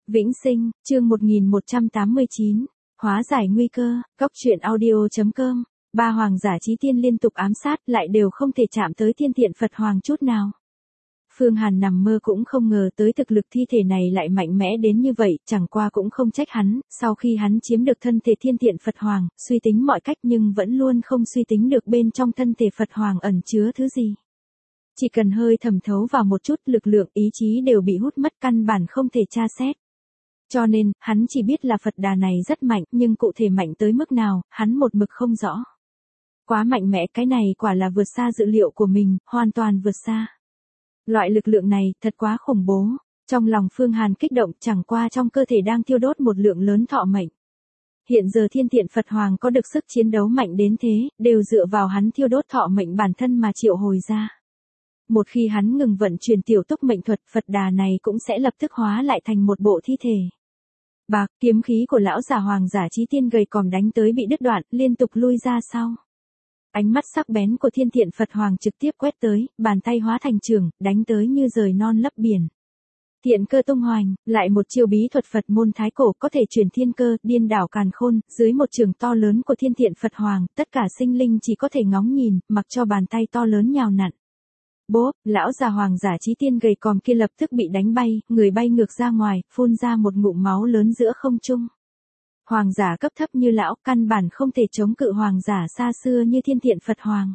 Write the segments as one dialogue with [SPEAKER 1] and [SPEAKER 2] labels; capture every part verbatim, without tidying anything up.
[SPEAKER 1] Vĩnh Sinh, chương một nghìn một trăm tám mươi chín, hóa giải nguy cơ, góc truyện audio.com, ba hoàng giả chí tiên liên tục ám sát lại đều không thể chạm tới thiên thiện Phật Hoàng chút nào. Phương Hàn nằm mơ cũng không ngờ tới thực lực thi thể này lại mạnh mẽ đến như vậy, chẳng qua cũng không trách hắn, sau khi hắn chiếm được thân thể thiên thiện Phật Hoàng, suy tính mọi cách nhưng vẫn luôn không suy tính được bên trong thân thể Phật Hoàng ẩn chứa thứ gì. Chỉ cần hơi thẩm thấu vào một chút lực lượng ý chí đều bị hút mất căn bản không thể tra xét. Cho nên, hắn chỉ biết là Phật Đà này rất mạnh, nhưng cụ thể mạnh tới mức nào, hắn một mực không rõ. Quá mạnh mẽ, cái này quả là vượt xa dự liệu của mình, hoàn toàn vượt xa. Loại lực lượng này, thật quá khủng bố. Trong lòng Phương Hàn kích động, chẳng qua trong cơ thể đang thiêu đốt một lượng lớn thọ mệnh. Hiện giờ thiên thiện Phật Hoàng có được sức chiến đấu mạnh đến thế, đều dựa vào hắn thiêu đốt thọ mệnh bản thân mà triệu hồi ra. Một khi hắn ngừng vận chuyển tiểu túc mệnh thuật, Phật Đà này cũng sẽ lập tức hóa lại thành một bộ thi thể. Bạc, kiếm khí của lão già hoàng giả chí tiên gầy còm đánh tới bị đứt đoạn, liên tục lui ra sau. Ánh mắt sắc bén của thiên thiện Phật Hoàng trực tiếp quét tới, bàn tay hóa thành trường, đánh tới như rời non lấp biển. Thiện cơ tung hoành, lại một chiêu bí thuật Phật môn thái cổ có thể chuyển thiên cơ, điên đảo càn khôn, dưới một trường to lớn của thiên thiện Phật Hoàng, tất cả sinh linh chỉ có thể ngóng nhìn, mặc cho bàn tay to lớn nhào nặn. Bốp, lão già hoàng giả chí tiên gầy còm kia lập tức bị đánh bay, người bay ngược ra ngoài, phun ra một ngụm máu lớn giữa không trung. Hoàng giả cấp thấp như lão, căn bản không thể chống cự hoàng giả xa xưa như thiên thiện Phật Hoàng.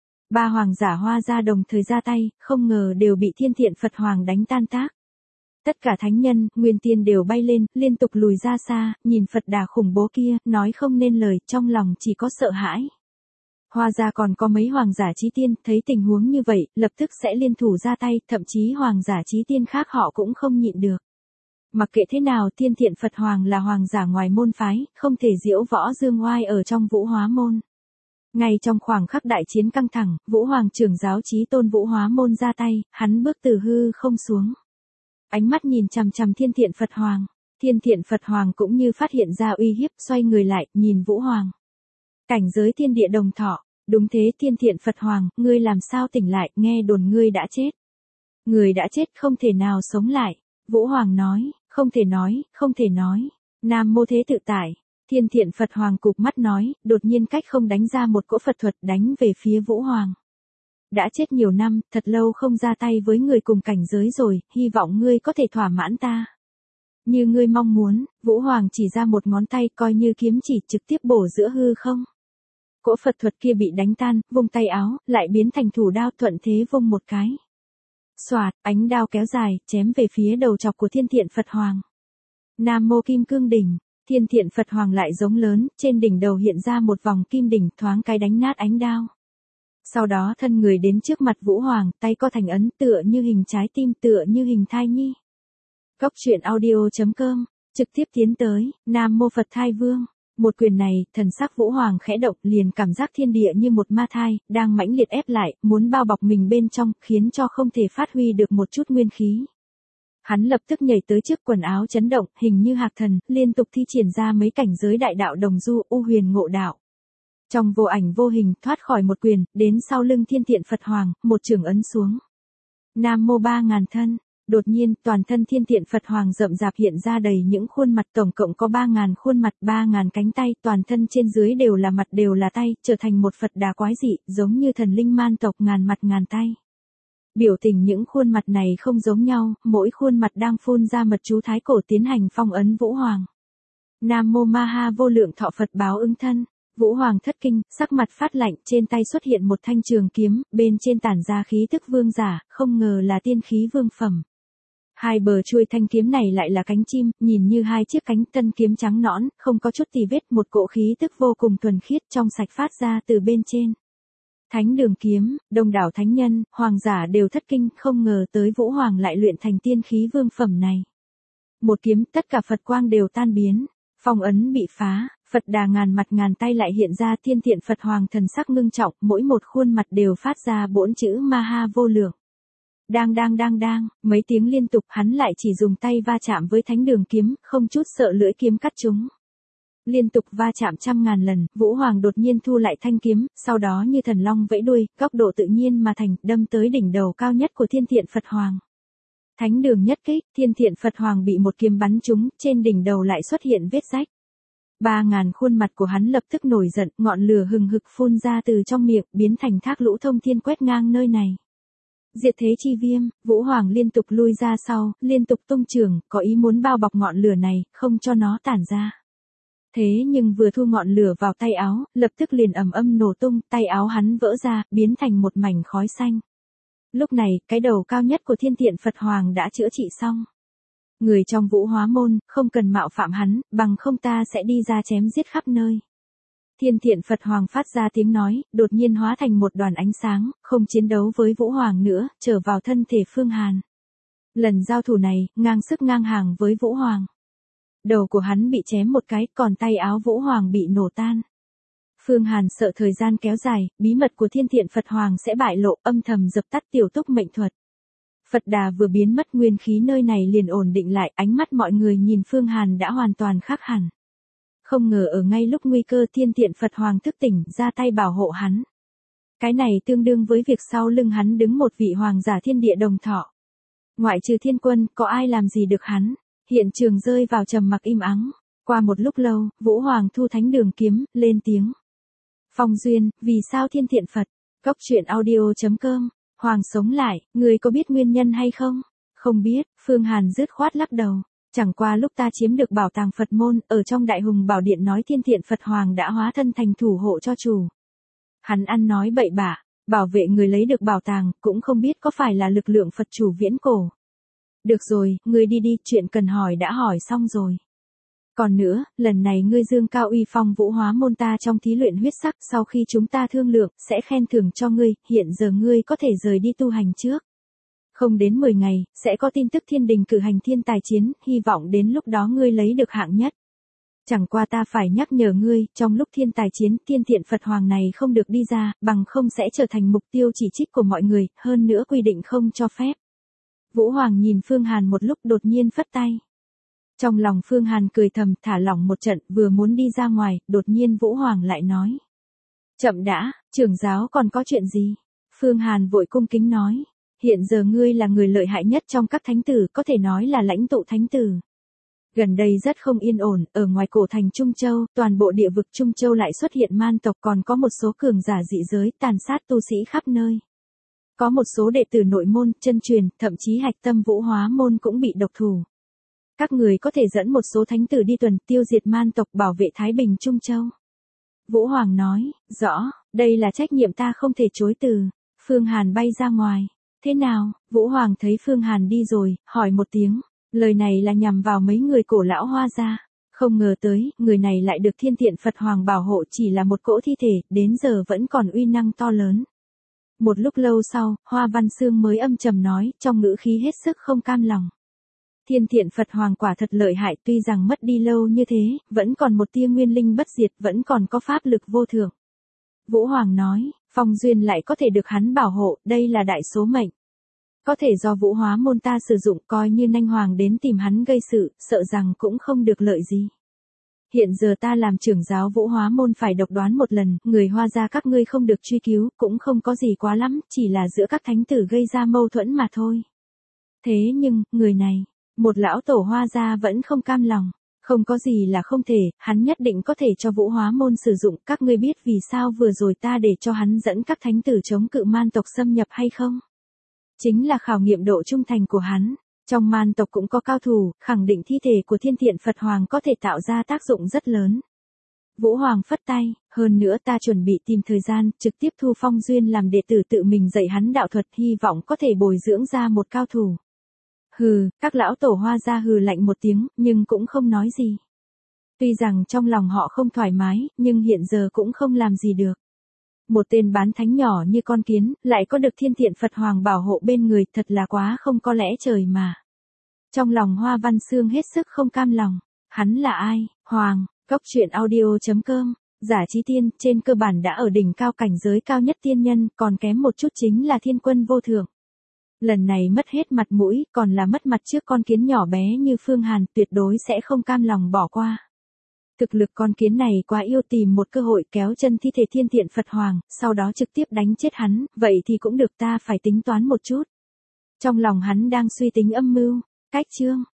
[SPEAKER 1] Ba hoàng giả hoa ra đồng thời ra tay, không ngờ đều bị thiên thiện Phật Hoàng đánh tan tác. Tất cả thánh nhân, nguyên tiên đều bay lên, liên tục lùi ra xa, nhìn Phật Đà khủng bố kia, nói không nên lời, trong lòng chỉ có sợ hãi. Hoa ra còn có mấy hoàng giả chí tiên, thấy tình huống như vậy, lập tức sẽ liên thủ ra tay, thậm chí hoàng giả chí tiên khác họ cũng không nhịn được. Mặc kệ thế nào, thiên thiện Phật Hoàng là hoàng giả ngoài môn phái, không thể diễu võ dương oai ở trong Vũ Hóa môn. Ngay trong khoảng khắc đại chiến căng thẳng, Vũ Hoàng trưởng giáo chí tôn Vũ Hóa môn ra tay, hắn bước từ hư không xuống. Ánh mắt nhìn chằm chằm thiên thiện Phật Hoàng. Thiên thiện Phật Hoàng cũng như phát hiện ra uy hiếp, xoay người lại, nhìn Vũ Hoàng. Cảnh giới thiên địa đồng thọ, đúng thế thiên thiện Phật Hoàng, ngươi làm sao tỉnh lại, nghe đồn ngươi đã chết. Người đã chết không thể nào sống lại. Vũ Hoàng nói, không thể nói, không thể nói. Nam mô thế tự tại. Thiên thiện Phật Hoàng cụp mắt nói, đột nhiên cách không đánh ra một cỗ Phật thuật đánh về phía Vũ Hoàng. Đã chết nhiều năm, thật lâu không ra tay với người cùng cảnh giới rồi, hy vọng ngươi có thể thỏa mãn ta. Như ngươi mong muốn, Vũ Hoàng chỉ ra một ngón tay coi như kiếm chỉ trực tiếp bổ giữa hư không. Cỗ Phật thuật kia bị đánh tan, vung tay áo, lại biến thành thủ đao thuận thế vung một cái. Xoạt, ánh đao kéo dài, chém về phía đầu chọc của thiên thiện Phật Hoàng. Nam mô kim cương đỉnh, thiên thiện Phật Hoàng lại giống lớn, trên đỉnh đầu hiện ra một vòng kim đỉnh thoáng cái đánh nát ánh đao. Sau đó thân người đến trước mặt Vũ Hoàng, tay co thành ấn tựa như hình trái tim tựa như hình thai nhi. Góc truyện audio.com, trực tiếp tiến tới, Nam mô Phật Thai Vương. Một quyền này, thần sắc Vũ Hoàng khẽ động, liền cảm giác thiên địa như một ma thai, đang mãnh liệt ép lại, muốn bao bọc mình bên trong, khiến cho không thể phát huy được một chút nguyên khí. Hắn lập tức nhảy tới trước quần áo chấn động, hình như hạc thần, liên tục thi triển ra mấy cảnh giới đại đạo đồng du, u huyền ngộ đạo. Trong vô ảnh vô hình, thoát khỏi một quyền, đến sau lưng thiên thiện Phật Hoàng, một trường ấn xuống. Nam mô ba ngàn thân. Đột nhiên, toàn thân thiên thiện Phật Hoàng rậm rạp hiện ra đầy những khuôn mặt, tổng cộng có ba ngàn khuôn mặt, ba ngàn cánh tay, toàn thân trên dưới đều là mặt đều là tay, trở thành một Phật Đà quái dị, giống như thần linh man tộc ngàn mặt ngàn tay. Biểu tình những khuôn mặt này không giống nhau, mỗi khuôn mặt đang phun ra mật chú thái cổ tiến hành phong ấn Vũ Hoàng. Nam mô Ma Ha vô lượng thọ Phật báo ứng thân. Vũ Hoàng thất kinh, sắc mặt phát lạnh, trên tay xuất hiện một thanh trường kiếm, bên trên tản ra khí tức vương giả, không ngờ là tiên khí vương phẩm. Hai bờ chuôi thanh kiếm này lại là cánh chim, nhìn như hai chiếc cánh, tân kiếm trắng nõn, không có chút tì vết, một cỗ khí tức vô cùng thuần khiết trong sạch phát ra từ bên trên. Thánh đường kiếm, đông đảo thánh nhân, hoàng giả đều thất kinh, không ngờ tới Vũ Hoàng lại luyện thành tiên khí vương phẩm này. Một kiếm, tất cả Phật quang đều tan biến, phong ấn bị phá, Phật Đà ngàn mặt ngàn tay lại hiện ra, thiên thiện Phật Hoàng thần sắc ngưng trọng, mỗi một khuôn mặt đều phát ra bốn chữ Ma Ha vô lượng. Đang đang đang đang, mấy tiếng liên tục, hắn lại chỉ dùng tay va chạm với thánh đường kiếm, không chút sợ lưỡi kiếm cắt chúng. Liên tục va chạm trăm ngàn lần, Vũ Hoàng đột nhiên thu lại thanh kiếm, sau đó như thần long vẫy đuôi, góc độ tự nhiên mà thành, đâm tới đỉnh đầu cao nhất của thiên thiện Phật Hoàng. Thánh đường nhất kích, Thiên Thiện Phật Hoàng bị một kiếm bắn trúng, trên đỉnh đầu lại xuất hiện vết rách. Ba ngàn khuôn mặt của hắn lập tức nổi giận, ngọn lửa hừng hực phun ra từ trong miệng, biến thành thác lũ thông thiên quét ngang nơi này. Diệt thế chi viêm, Vũ Hoàng liên tục lui ra sau, liên tục tung trường, có ý muốn bao bọc ngọn lửa này, không cho nó tản ra. Thế nhưng vừa thu ngọn lửa vào tay áo, lập tức liền ầm ầm nổ tung, tay áo hắn vỡ ra, biến thành một mảnh khói xanh. Lúc này, cái đầu cao nhất của Thiên Thiện Phật Hoàng đã chữa trị xong. Người trong Vũ Hóa môn, không cần mạo phạm hắn, bằng không ta sẽ đi ra chém giết khắp nơi. Thiên Thiện Phật Hoàng phát ra tiếng nói, đột nhiên hóa thành một đoàn ánh sáng, không chiến đấu với Vũ Hoàng nữa, trở vào thân thể Phương Hàn. Lần giao thủ này, ngang sức ngang hàng với Vũ Hoàng. Đầu của hắn bị chém một cái, còn tay áo Vũ Hoàng bị nổ tan. Phương Hàn sợ thời gian kéo dài, bí mật của Thiên Thiện Phật Hoàng sẽ bại lộ, âm thầm dập tắt tiểu túc mệnh thuật. Phật Đà vừa biến mất, nguyên khí nơi này liền ổn định lại, ánh mắt mọi người nhìn Phương Hàn đã hoàn toàn khác hẳn. Không ngờ ở ngay lúc nguy cơ, Thiên Thiện Phật Hoàng thức tỉnh, ra tay bảo hộ hắn. Cái này tương đương với việc sau lưng hắn đứng một vị hoàng giả thiên địa đồng thọ. Ngoại trừ Thiên Quân, có ai làm gì được hắn? Hiện trường rơi vào trầm mặc im ắng. Qua một lúc lâu, Vũ Hoàng thu thánh đường kiếm, lên tiếng. Phong Duyên, vì sao Thiên Thiện Phật? Cốc truyện audio chấm com. Hoàng sống lại, người có biết nguyên nhân hay không? Không biết, Phương Hàn dứt khoát lắc đầu. Chẳng qua lúc ta chiếm được bảo tàng Phật môn, ở trong Đại Hùng Bảo Điện nói Thiên Thiện Phật Hoàng đã hóa thân thành thủ hộ cho chủ. Hắn ăn nói bậy bạ, bảo vệ người lấy được bảo tàng, cũng không biết có phải là lực lượng Phật chủ viễn cổ. Được rồi, ngươi đi đi, chuyện cần hỏi đã hỏi xong rồi. Còn nữa, lần này ngươi dương cao uy phong Vũ Hóa môn ta trong thí luyện huyết sắc, sau khi chúng ta thương lượng, sẽ khen thưởng cho ngươi, hiện giờ ngươi có thể rời đi tu hành trước. Không đến mười ngày, sẽ có tin tức thiên đình cử hành thiên tài chiến, hy vọng đến lúc đó ngươi lấy được hạng nhất. Chẳng qua ta phải nhắc nhở ngươi, trong lúc thiên tài chiến, Thiên Thiện Phật Hoàng này không được đi ra, bằng không sẽ trở thành mục tiêu chỉ trích của mọi người, hơn nữa quy định không cho phép. Vũ Hoàng nhìn Phương Hàn một lúc đột nhiên phất tay. Trong lòng Phương Hàn cười thầm, thả lỏng một trận, vừa muốn đi ra ngoài, đột nhiên Vũ Hoàng lại nói. Chậm đã, trưởng giáo còn có chuyện gì? Phương Hàn vội cung kính nói. Hiện giờ ngươi là người lợi hại nhất trong các thánh tử, có thể nói là lãnh tụ thánh tử. Gần đây rất không yên ổn, ở ngoài cổ thành Trung Châu, toàn bộ địa vực Trung Châu lại xuất hiện man tộc, còn có một số cường giả dị giới, tàn sát tu sĩ khắp nơi. Có một số đệ tử nội môn, chân truyền, thậm chí hạch tâm Vũ Hóa môn cũng bị độc thủ. Các người có thể dẫn một số thánh tử đi tuần, tiêu diệt man tộc, bảo vệ Thái Bình Trung Châu. Vũ Hoàng nói, rõ, đây là trách nhiệm ta không thể chối từ. Phương Hàn bay ra ngoài. Thế nào? Vũ Hoàng thấy Phương Hàn đi rồi, hỏi một tiếng. Lời này là nhằm vào mấy người cổ lão Hoa gia. Không ngờ tới, người này lại được Thiên Thiện Phật Hoàng bảo hộ, chỉ là một cỗ thi thể, đến giờ vẫn còn uy năng to lớn. Một lúc lâu sau, Hoa Văn Sương mới âm trầm nói, trong ngữ khí hết sức không cam lòng. Thiên Thiện Phật Hoàng quả thật lợi hại, tuy rằng mất đi lâu như thế, vẫn còn một tia nguyên linh bất diệt, vẫn còn có pháp lực vô thượng. Vũ Hoàng nói, Phong Duyên lại có thể được hắn bảo hộ, đây là đại số mệnh. Có thể do Vũ Hóa môn ta sử dụng, coi như Nanh Hoàng đến tìm hắn gây sự, sợ rằng cũng không được lợi gì. Hiện giờ ta làm trưởng giáo Vũ Hóa môn phải độc đoán một lần, người Hoa gia các ngươi không được truy cứu, cũng không có gì quá lắm, chỉ là giữa các thánh tử gây ra mâu thuẫn mà thôi. Thế nhưng, người này, một lão tổ Hoa gia vẫn không cam lòng. Không có gì là không thể, hắn nhất định có thể cho Vũ Hóa môn sử dụng, các ngươi biết vì sao vừa rồi ta để cho hắn dẫn các thánh tử chống cự man tộc xâm nhập hay không? Chính là khảo nghiệm độ trung thành của hắn. Trong man tộc cũng có cao thủ, khẳng định thi thể của Thiên Thiện Phật Hoàng có thể tạo ra tác dụng rất lớn. Vũ Hoàng phất tay, hơn nữa ta chuẩn bị tìm thời gian, trực tiếp thu Phong Duyên làm đệ tử tự mình dạy hắn đạo thuật, hy vọng có thể bồi dưỡng ra một cao thủ. Hừ, các lão tổ Hoa gia hừ lạnh một tiếng, nhưng cũng không nói gì. Tuy rằng trong lòng họ không thoải mái, nhưng hiện giờ cũng không làm gì được. Một tên bán thánh nhỏ như con kiến, lại có được Thiên Thiện Phật Hoàng bảo hộ bên người, thật là quá không có lẽ trời mà. Trong lòng Hoa Văn Sương hết sức không cam lòng. Hắn là ai? Hoàng, cốc truyện audio chấm com. Giả Chí Tiên, trên cơ bản đã ở đỉnh cao cảnh giới cao nhất tiên nhân, còn kém một chút chính là Thiên Quân vô thượng. Lần này mất hết mặt mũi, còn là mất mặt trước con kiến nhỏ bé như Phương Hàn, tuyệt đối sẽ không cam lòng bỏ qua. Thực lực con kiến này quá yêu, tìm một cơ hội kéo chân thi thể Thiên Thiện Phật Hoàng, sau đó trực tiếp đánh chết hắn, vậy thì cũng được, ta phải tính toán một chút. Trong lòng hắn đang suy tính âm mưu, cách chương.